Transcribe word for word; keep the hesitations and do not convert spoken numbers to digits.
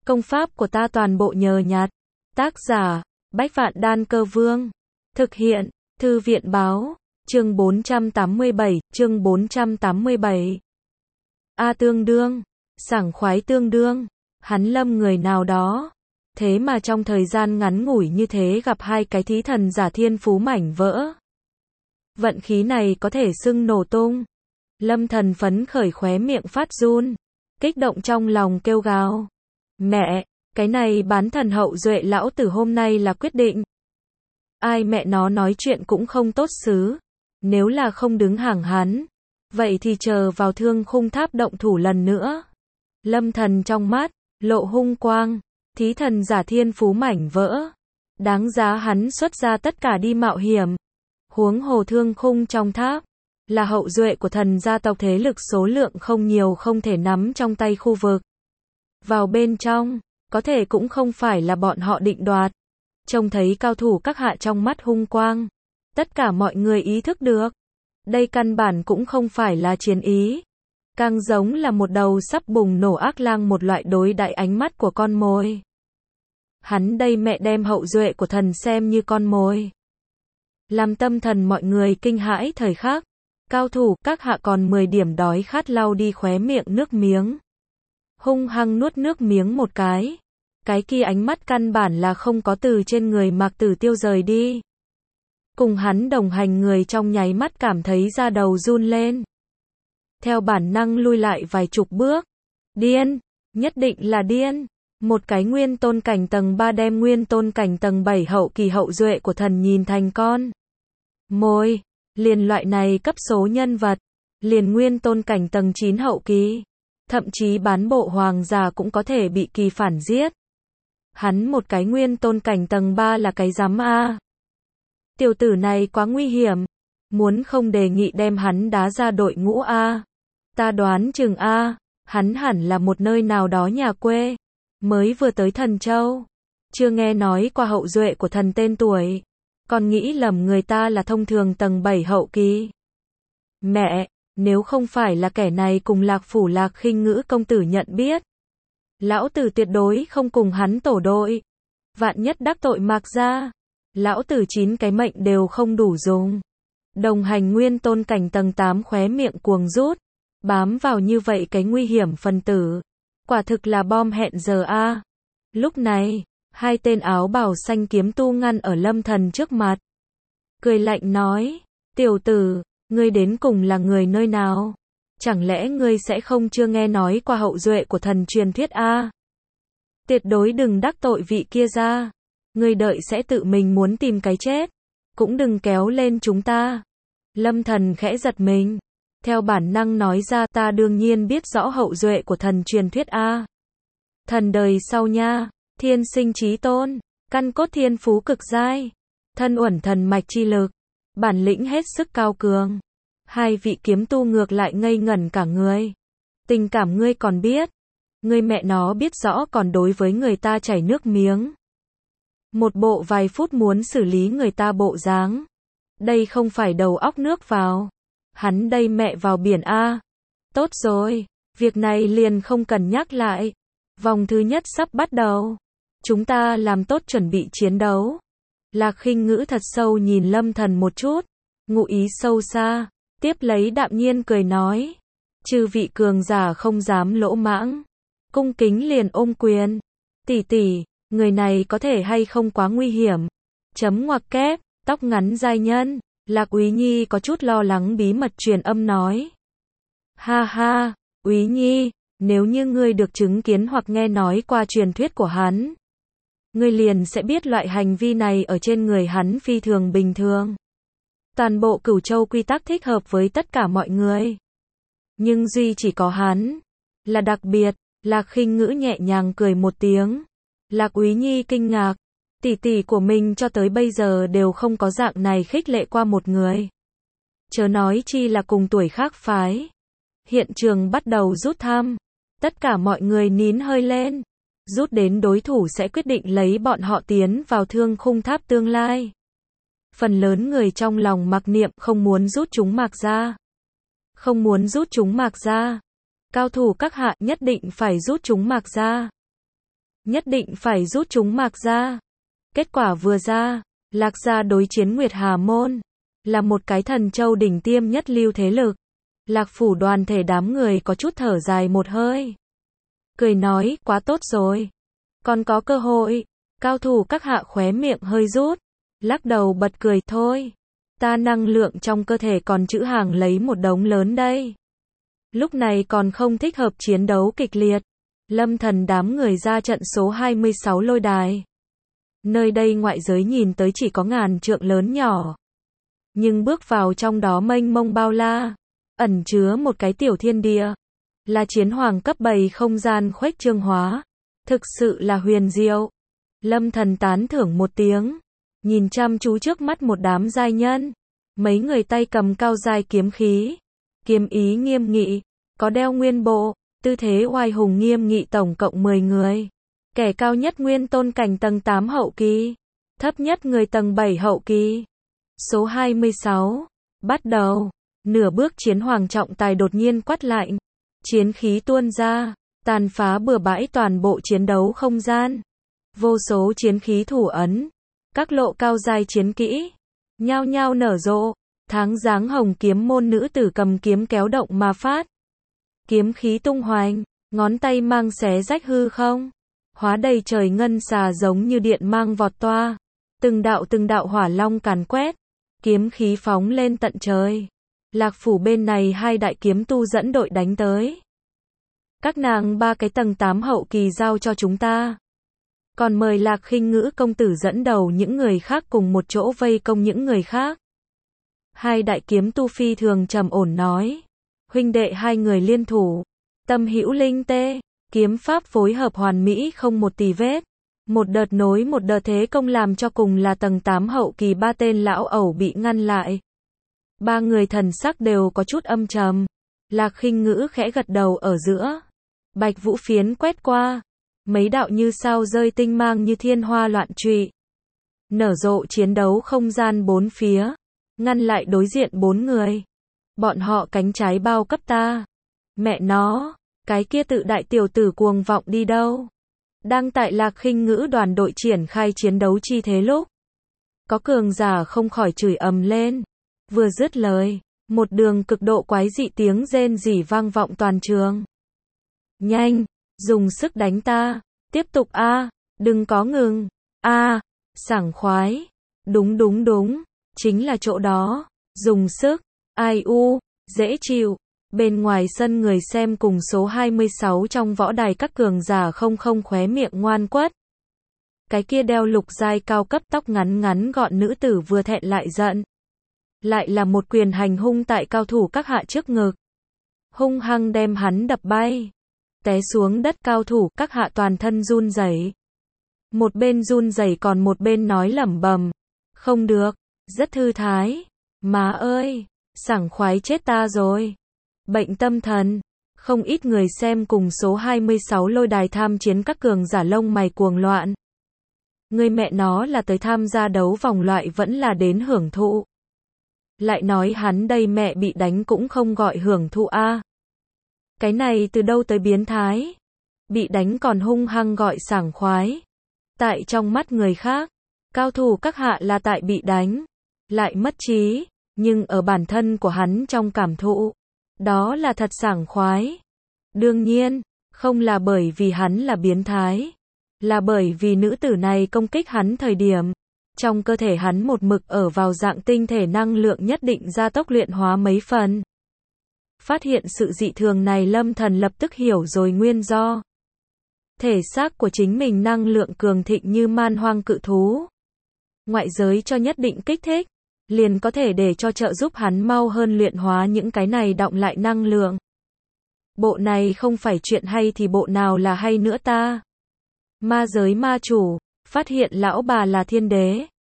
Công pháp của ta toàn bộ nhờ nhặt. Tác giả, Bách Vạn Đan Cơ Vương. Thực hiện, Thư viện Báo. Chương bốn trăm tám mươi bảy, chương bốn trăm tám mươi bảy. A tương đương, sảng khoái tương đương, hắn lâm người nào đó. Thế mà trong thời gian ngắn ngủi như thế gặp hai cái thí thần giả thiên phú mảnh vỡ. Vận khí này có thể xưng nổ tung. Lâm thần phấn khởi khóe miệng phát run, kích động trong lòng kêu gào. Mẹ, cái này bán thần hậu duệ lão tử hôm nay là quyết định. Ai mẹ nó nói chuyện cũng không tốt xứ. Nếu là không đứng hàng hắn, vậy thì chờ vào thương khung tháp động thủ lần nữa. Lâm thần trong mắt, lộ hung quang, thí thần giả thiên phú mảnh vỡ. Đáng giá hắn xuất ra tất cả đi mạo hiểm. Huống hồ thương khung trong tháp, là hậu duệ của thần gia tộc thế lực số lượng không nhiều không thể nắm trong tay khu vực. Vào bên trong, có thể cũng không phải là bọn họ định đoạt. Trông thấy cao thủ các hạ trong mắt hung quang. Tất cả mọi người ý thức được. Đây căn bản cũng không phải là chiến ý. Càng giống là một đầu sắp bùng nổ ác lang một loại đối đãi ánh mắt của con mồi. Hắn đây mẹ đem hậu duệ của thần xem như con mồi. Làm tâm thần mọi người kinh hãi thời khắc. Cao thủ các hạ còn mười điểm đói khát lau đi khóe miệng nước miếng. Hung hăng nuốt nước miếng một cái. Cái kia ánh mắt căn bản là không có từ trên người Mạc Tử Tiêu rời đi. Cùng hắn đồng hành người trong nháy mắt cảm thấy da đầu run lên. Theo bản năng lui lại vài chục bước. Điên, nhất định là điên. Một cái nguyên tôn cảnh tầng ba đem nguyên tôn cảnh tầng bảy hậu kỳ hậu duệ của thần nhìn thành con mồi. Liền loại này cấp số nhân vật. Liền nguyên tôn cảnh tầng chín hậu kỳ. Thậm chí bán bộ hoàng giả cũng có thể bị kỳ phản giết. Hắn một cái nguyên tôn cảnh tầng ba là cái rắm a. Tiểu tử này quá nguy hiểm. Muốn không đề nghị đem hắn đá ra đội ngũ a. Ta đoán chừng a, hắn hẳn là một nơi nào đó nhà quê. Mới vừa tới Thần Châu. Chưa nghe nói qua hậu duệ của thần tên tuổi. Còn nghĩ lầm người ta là thông thường tầng bảy hậu kỳ. Mẹ, nếu không phải là kẻ này cùng Lạc Phủ Lạc Khinh Ngữ công tử nhận biết. Lão tử tuyệt đối không cùng hắn tổ đội. Vạn nhất đắc tội Mạc gia. Lão tử chín cái mệnh đều không đủ dùng. Đồng hành nguyên tôn cảnh tầng tám khóe miệng cuồng rút. Bám vào như vậy cái nguy hiểm phần tử. Quả thực là bom hẹn giờ a. Lúc này, hai tên áo bào xanh kiếm tu ngăn ở Lâm thần trước mặt. Cười lạnh nói, tiểu tử, ngươi đến cùng là người nơi nào? Chẳng lẽ ngươi sẽ không chưa nghe nói qua hậu duệ của thần truyền thuyết a? Tuyệt đối đừng đắc tội vị kia ra. Ngươi đợi sẽ tự mình muốn tìm cái chết. Cũng đừng kéo lên chúng ta. Lâm thần khẽ giật mình. Theo bản năng nói ra ta đương nhiên biết rõ hậu duệ của thần truyền thuyết a. Thần đời sau nha. Thiên sinh chí tôn. Căn cốt thiên phú cực giai. Thân uẩn thần mạch chi lực. Bản lĩnh hết sức cao cường. Hai vị kiếm tu ngược lại ngây ngẩn cả người. Tình cảm ngươi còn biết. Ngươi mẹ nó biết rõ còn đối với người ta chảy nước miếng. Một bộ vài phút muốn xử lý người ta bộ dáng. Đây không phải đầu óc nước vào. Hắn đây mẹ vào biển a. Tốt rồi, việc này liền không cần nhắc lại. Vòng thứ nhất sắp bắt đầu. Chúng ta làm tốt chuẩn bị chiến đấu. Lạc Khinh Ngữ thật sâu nhìn Lâm thần một chút. Ngụ ý sâu xa. Tiếp lấy đạm nhiên cười nói. Chư vị cường giả không dám lỗ mãng. Cung kính liền ôm quyền. Tỷ tỷ, người này có thể hay không quá nguy hiểm. Chấm ngoặc kép, tóc ngắn giai nhân. Lạc Úy Nhi có chút lo lắng bí mật truyền âm nói. Ha ha, Úy Nhi, nếu như ngươi được chứng kiến hoặc nghe nói qua truyền thuyết của hắn. Ngươi liền sẽ biết loại hành vi này ở trên người hắn phi thường bình thường. Toàn bộ Cửu Châu quy tắc thích hợp với tất cả mọi người. Nhưng duy chỉ có hắn. Là đặc biệt. Lạc Khinh Ngữ nhẹ nhàng cười một tiếng. Lạc Úy Nhi kinh ngạc. Tỷ tỷ của mình cho tới bây giờ đều không có dạng này khích lệ qua một người. Chớ nói chi là cùng tuổi khác phái. Hiện trường bắt đầu rút thăm. Tất cả mọi người nín hơi lên. Rút đến đối thủ sẽ quyết định lấy bọn họ tiến vào thương khung tháp tương lai. Phần lớn người trong lòng mặc niệm không muốn rút chúng Mạc ra. Không muốn rút chúng Mạc ra. Cao thủ các hạ nhất định phải rút chúng Mạc ra. nhất định phải rút chúng Mạc ra. Kết quả vừa ra, Lạc gia đối chiến Nguyệt Hà Môn, là một cái thần châu đỉnh tiêm nhất lưu thế lực. Lạc phủ đoàn thể đám người có chút thở dài một hơi. Cười nói, quá tốt rồi. Còn có cơ hội. Cao thủ các hạ khóe miệng hơi rút. Lắc đầu bật cười, thôi. Ta năng lượng trong cơ thể còn trữ hàng lấy một đống lớn đây. Lúc này còn không thích hợp chiến đấu kịch liệt. Lâm Thần đám người ra trận số hai mươi sáu lôi đài. Nơi đây ngoại giới nhìn tới chỉ có ngàn trượng lớn nhỏ. Nhưng bước vào trong đó mênh mông bao la, ẩn chứa một cái tiểu thiên địa. Là chiến hoàng cấp bảy không gian khuếch trương hóa. Thực sự là huyền diệu. Lâm Thần tán thưởng một tiếng. Nhìn chăm chú trước mắt một đám giai nhân. Mấy người tay cầm cao giai kiếm khí. Kiếm ý nghiêm nghị. Có đeo nguyên bộ. Tư thế oai hùng nghiêm nghị, tổng cộng mười người. Kẻ cao nhất nguyên tôn cảnh tầng tám hậu kỳ. Thấp nhất người tầng bảy hậu kỳ. Số hai mươi sáu. Bắt đầu. Nửa bước chiến hoàng trọng tài đột nhiên quát lạnh. Chiến khí tuôn ra. Tàn phá bừa bãi toàn bộ chiến đấu không gian. Vô số chiến khí thủ ấn. Các lộ cao giai chiến kỹ. Nhao nhao nở rộ. Tháng dáng hồng kiếm môn nữ tử cầm kiếm kéo động mà phát. Kiếm khí tung hoành. Ngón tay mang xé rách hư không. Hóa đầy trời ngân xà giống như điện mang vọt toa. Từng đạo từng đạo hỏa long càn quét. Kiếm khí phóng lên tận trời. Lạc phủ bên này hai đại kiếm tu dẫn đội đánh tới. Các nàng ba cái tầng tám hậu kỳ giao cho chúng ta. Còn mời Lạc Khinh Ngữ công tử dẫn đầu những người khác cùng một chỗ vây công những người khác. Hai đại kiếm tu phi thường trầm ổn nói. Huynh đệ hai người liên thủ. Tâm hữu linh tê. Kiếm pháp phối hợp hoàn mỹ không một tì vết. Một đợt nối một đợt thế công làm cho cùng là tầng tám hậu kỳ ba tên lão ẩu bị ngăn lại. Ba người thần sắc đều có chút âm trầm. Lạc Khinh Ngữ khẽ gật đầu ở giữa. Bạch vũ phiến quét qua. Mấy đạo như sao rơi tinh mang như thiên hoa loạn trụy. Nở rộ chiến đấu không gian bốn phía. Ngăn lại đối diện bốn người. Bọn họ cánh trái bao cấp ta. Mẹ nó, cái kia tự đại tiểu tử cuồng vọng đi đâu? Đang tại Lạc Khinh Ngữ đoàn đội triển khai chiến đấu chi thế lúc. Có cường giả không khỏi chửi ầm lên. Vừa dứt lời, một đường cực độ quái dị tiếng rên rỉ vang vọng toàn trường. Nhanh, dùng sức đánh ta, tiếp tục a, đừng có ngừng, a, sảng khoái, đúng đúng đúng, chính là chỗ đó, dùng sức, ai u, dễ chịu. Bên ngoài sân người xem cùng số hai mươi sáu trong võ đài các cường giả không không khóe miệng ngoan quất. Cái kia đeo lục giai cao cấp tóc ngắn ngắn gọn nữ tử vừa thẹn lại giận. Lại là một quyền hành hung tại cao thủ các hạ trước ngực. Hung hăng đem hắn đập bay. Té xuống đất, cao thủ các hạ toàn thân run rẩy. Một bên run rẩy còn một bên nói lẩm bẩm. Không được, rất thư thái. Má ơi, sảng khoái chết ta rồi. Bệnh tâm thần. Không ít người xem cùng số hai mươi sáu lôi đài tham chiến các cường giả lông mày cuồng loạn. Người mẹ nó là tới tham gia đấu vòng loại vẫn là đến hưởng thụ. Lại nói hắn đây mẹ bị đánh cũng không gọi hưởng thụ a. Cái này từ đâu tới biến thái? Bị đánh còn hung hăng gọi sảng khoái. Tại trong mắt người khác, cao thủ các hạ là tại bị đánh, lại mất trí, nhưng ở bản thân của hắn trong cảm thụ, đó là thật sảng khoái. Đương nhiên, không là bởi vì hắn là biến thái, là bởi vì nữ tử này công kích hắn thời điểm, trong cơ thể hắn một mực ở vào dạng tinh thể năng lượng nhất định gia tốc luyện hóa mấy phần. Phát hiện sự dị thường này, Lâm Thần lập tức hiểu rồi nguyên do. Thể xác của chính mình năng lượng cường thịnh như man hoang cự thú. Ngoại giới cho nhất định kích thích, liền có thể để cho trợ giúp hắn mau hơn luyện hóa những cái này đọng lại năng lượng. Bộ này không phải chuyện hay thì bộ nào là hay nữa ta? Ma giới ma chủ, phát hiện lão bà là thiên đế.